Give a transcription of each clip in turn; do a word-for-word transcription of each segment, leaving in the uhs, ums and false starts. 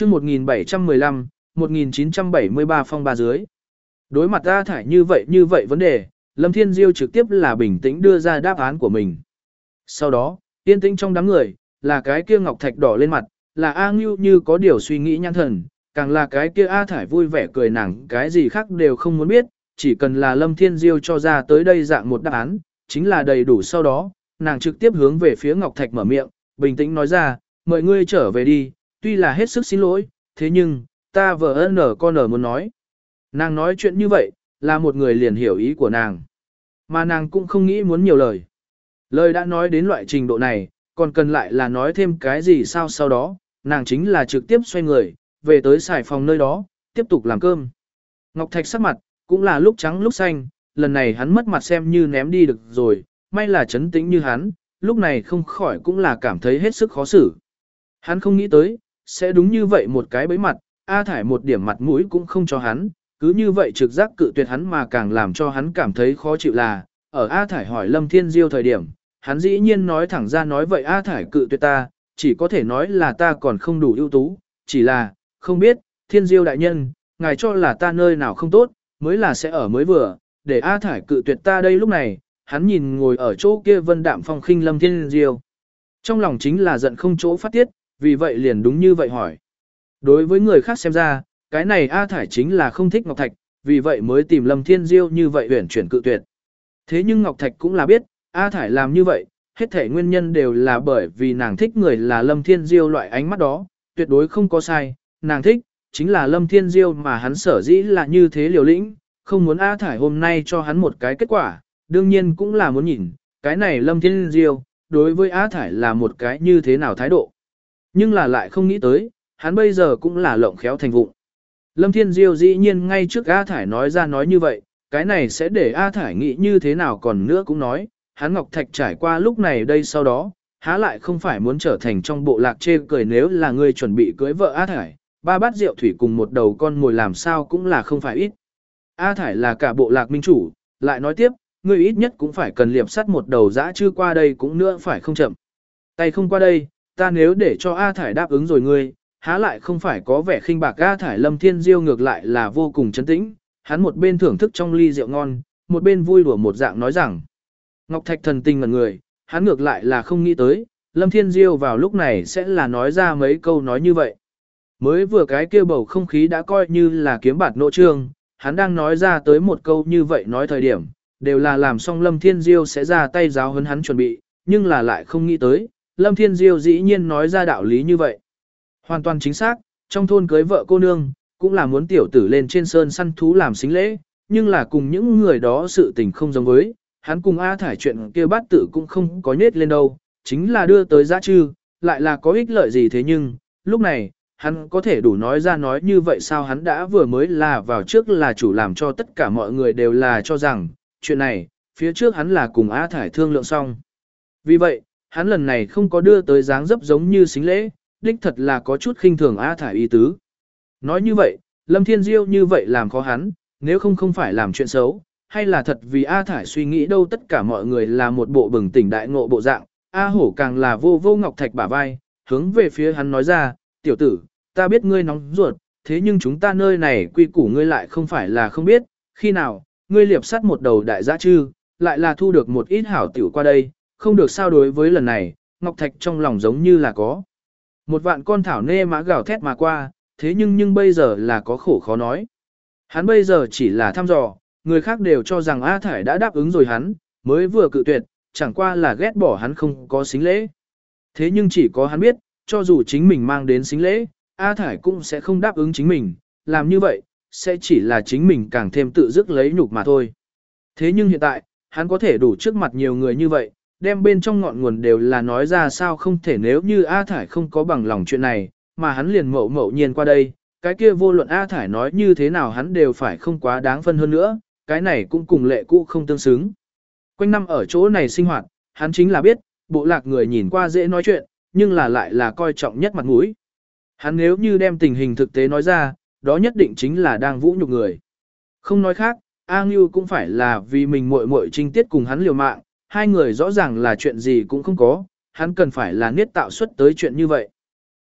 chương một nghìn bảy trăm mười lăm, một nghìn chín trăm bảy mươi ba phong ba dưới. Đối mặt A Thải như vậy như vậy vấn đề, Lâm Thiên Diêu trực tiếp là bình tĩnh đưa ra đáp án của mình. Sau đó, yên tĩnh trong đám người, là cái kia ngọc thạch đỏ lên mặt, là A Ngưu như có điều suy nghĩ nhãn thần, càng là cái kia A Thải vui vẻ cười nàng cái gì khác đều không muốn biết, chỉ cần là Lâm Thiên Diêu cho ra tới đây dạng một đáp án, chính là đầy đủ. Sau đó, nàng trực tiếp hướng về phía ngọc thạch mở miệng, bình tĩnh nói ra, mời ngươi trở về đi, tuy là hết sức xin lỗi, thế nhưng, ta vợ nở con nở muốn nói. Nàng nói chuyện như vậy, là một người liền hiểu ý của nàng. Mà nàng cũng không nghĩ muốn nhiều lời. Lời đã nói đến loại trình độ này, còn cần lại là nói thêm cái gì sao sau đó, nàng chính là trực tiếp xoay người, về tới xài phòng nơi đó, tiếp tục làm cơm. Ngọc Thạch sắc mặt, cũng là lúc trắng lúc xanh, lần này hắn mất mặt xem như ném đi được rồi, may là trấn tĩnh như hắn, lúc này không khỏi cũng là cảm thấy hết sức khó xử. Hắn không nghĩ tới, sẽ đúng như vậy một cái bẫy mặt, A Thải một điểm mặt mũi cũng không cho hắn, cứ như vậy trực giác cự tuyệt hắn mà càng làm cho hắn cảm thấy khó chịu là, ở A Thải hỏi Lâm Thiên Diêu thời điểm, hắn dĩ nhiên nói thẳng ra nói vậy A Thải cự tuyệt ta, chỉ có thể nói là ta còn không đủ ưu tú, chỉ là, không biết, Thiên Diêu đại nhân, ngài cho là ta nơi nào không tốt, mới là sẽ ở mới vừa, để A Thải cự tuyệt ta đây lúc này, hắn nhìn ngồi ở chỗ kia vân đạm phong khinh Lâm Thiên Diêu. Trong lòng chính là giận không chỗ phát tiết, vì vậy liền đúng như vậy hỏi. Đối với người khác xem ra, cái này A Thải chính là không thích Ngọc Thạch, vì vậy mới tìm Lâm Thiên Diêu như vậy huyển chuyển cự tuyệt. Thế nhưng Ngọc Thạch cũng là biết, A Thải làm như vậy, hết thể nguyên nhân đều là bởi vì nàng thích người là Lâm Thiên Diêu loại ánh mắt đó, tuyệt đối không có sai, nàng thích, chính là Lâm Thiên Diêu mà hắn sở dĩ là như thế liều lĩnh, không muốn A Thải hôm nay cho hắn một cái kết quả, đương nhiên cũng là muốn nhìn, cái này Lâm Thiên Diêu, đối với A Thải là một cái như thế nào thái độ. Nhưng là lại không nghĩ tới, hắn bây giờ cũng là lộng khéo thành vụng. Lâm Thiên Diêu dĩ nhiên ngay trước A Thải nói ra nói như vậy, cái này sẽ để A Thải nghĩ như thế nào còn nữa cũng nói, hắn Ngọc Thạch trải qua lúc này đây sau đó, há lại không phải muốn trở thành trong bộ lạc chê cười nếu là người chuẩn bị cưới vợ A Thải, ba bát rượu thủy cùng một đầu con mồi làm sao cũng là không phải ít. A Thải là cả bộ lạc minh chủ, lại nói tiếp, người ít nhất cũng phải cần liệp sắt một đầu dã chư qua đây cũng nữa phải không chậm. Tay không qua đây, ta nếu để cho A Thải đáp ứng rồi ngươi, há lại không phải có vẻ khinh bạc. A Thải Lâm Thiên Diêu ngược lại là vô cùng trấn tĩnh, hắn một bên thưởng thức trong ly rượu ngon, một bên vui đùa một dạng nói rằng. Ngọc Thạch thần tình ngẩn người, hắn ngược lại là không nghĩ tới, Lâm Thiên Diêu vào lúc này sẽ là nói ra mấy câu nói như vậy. Mới vừa cái kia bầu không khí đã coi như là kiếm bạt nộ trương, hắn đang nói ra tới một câu như vậy nói thời điểm, đều là làm xong Lâm Thiên Diêu sẽ ra tay giáo huấn hắn chuẩn bị, nhưng là lại không nghĩ tới, Lâm Thiên Diêu dĩ nhiên nói ra đạo lý như vậy. Hoàn toàn chính xác, trong thôn cưới vợ cô nương, cũng là muốn tiểu tử lên trên sơn săn thú làm xính lễ, nhưng là cùng những người đó sự tình không giống với, hắn cùng A Thải chuyện kia bát tử cũng không có nhết lên đâu, chính là đưa tới giã trư, lại là có ích lợi gì thế nhưng, lúc này, hắn có thể đủ nói ra nói như vậy sao hắn đã vừa mới là vào trước là chủ làm cho tất cả mọi người đều là cho rằng, chuyện này, phía trước hắn là cùng A Thải thương lượng xong. Vì vậy, hắn lần này không có đưa tới dáng dấp giống như xính lễ, đích thật là có chút khinh thường A Thải ý tứ. Nói như vậy, Lâm Thiên Diêu như vậy làm khó hắn, nếu không không phải làm chuyện xấu, hay là thật vì A Thải suy nghĩ đâu tất cả mọi người là một bộ bừng tỉnh đại ngộ bộ dạng, A Hổ càng là vô vô Ngọc Thạch bả vai, hướng về phía hắn nói ra, tiểu tử, ta biết ngươi nóng ruột, thế nhưng chúng ta nơi này quy củ ngươi lại không phải là không biết, khi nào, ngươi liệp sắt một đầu đại giã trư, lại là thu được một ít hảo tiểu qua đây, không được sao đối với lần này, Ngọc Thạch trong lòng giống như là có. Một vạn con thảo nê mã gào thét mà qua, thế nhưng nhưng bây giờ là có khổ khó nói. Hắn bây giờ chỉ là thăm dò, người khác đều cho rằng A Thải đã đáp ứng rồi hắn, mới vừa cự tuyệt, chẳng qua là ghét bỏ hắn không có xính lễ. Thế nhưng chỉ có hắn biết, cho dù chính mình mang đến xính lễ, A Thải cũng sẽ không đáp ứng chính mình, làm như vậy, sẽ chỉ là chính mình càng thêm tự dứt lấy nhục mà thôi. Thế nhưng hiện tại, hắn có thể đủ trước mặt nhiều người như vậy, đem bên trong ngọn nguồn đều là nói ra sao không thể nếu như A Thải không có bằng lòng chuyện này, mà hắn liền mậu mậu nhiên qua đây, cái kia vô luận A Thải nói như thế nào hắn đều phải không quá đáng phân hơn nữa, cái này cũng cùng lệ cũ không tương xứng. Quanh năm ở chỗ này sinh hoạt, hắn chính là biết, bộ lạc người nhìn qua dễ nói chuyện, nhưng là lại là coi trọng nhất mặt mũi. Hắn nếu như đem tình hình thực tế nói ra, đó nhất định chính là đang vũ nhục người. Không nói khác, A Ngưu cũng phải là vì mình muội muội trinh tiết cùng hắn liều mạng, hai người rõ ràng là chuyện gì cũng không có, hắn cần phải là niết tạo xuất tới chuyện như vậy.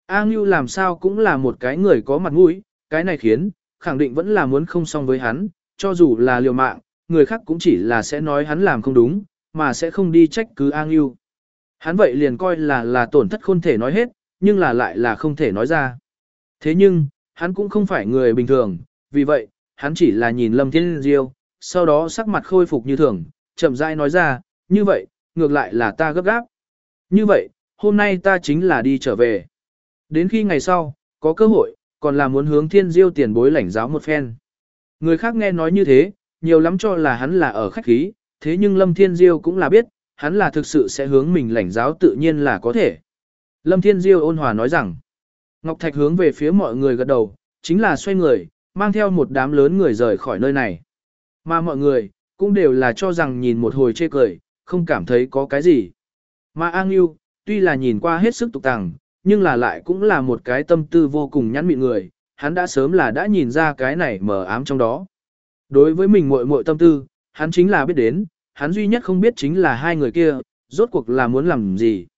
A Ngưu làm sao cũng là một cái người có mặt mũi, cái này khiến, khẳng định vẫn là muốn không xong với hắn, cho dù là liều mạng, người khác cũng chỉ là sẽ nói hắn làm không đúng, mà sẽ không đi trách cứ A Ngưu. Hắn vậy liền coi là là tổn thất không thể nói hết, nhưng là lại là không thể nói ra. Thế nhưng, hắn cũng không phải người bình thường, vì vậy, hắn chỉ là nhìn Lâm Thiên Diêu, sau đó sắc mặt khôi phục như thường, chậm rãi nói ra, như vậy, ngược lại là ta gấp gáp. Như vậy, hôm nay ta chính là đi trở về. Đến khi ngày sau, có cơ hội, còn là muốn hướng Thiên Diêu tiền bối lãnh giáo một phen. Người khác nghe nói như thế, nhiều lắm cho là hắn là ở khách khí, thế nhưng Lâm Thiên Diêu cũng là biết, hắn là thực sự sẽ hướng mình lãnh giáo tự nhiên là có thể. Lâm Thiên Diêu ôn hòa nói rằng, Ngọc Thạch hướng về phía mọi người gật đầu, chính là xoay người, mang theo một đám lớn người rời khỏi nơi này. Mà mọi người, cũng đều là cho rằng nhìn một hồi chê cười, không cảm thấy có cái gì. Mà A Ngưu, tuy là nhìn qua hết sức tục tàng, nhưng là lại cũng là một cái tâm tư vô cùng nhắn mịn người, hắn đã sớm là đã nhìn ra cái này mờ ám trong đó. Đối với mình muội muội tâm tư, hắn chính là biết đến, hắn duy nhất không biết chính là hai người kia, rốt cuộc là muốn làm gì.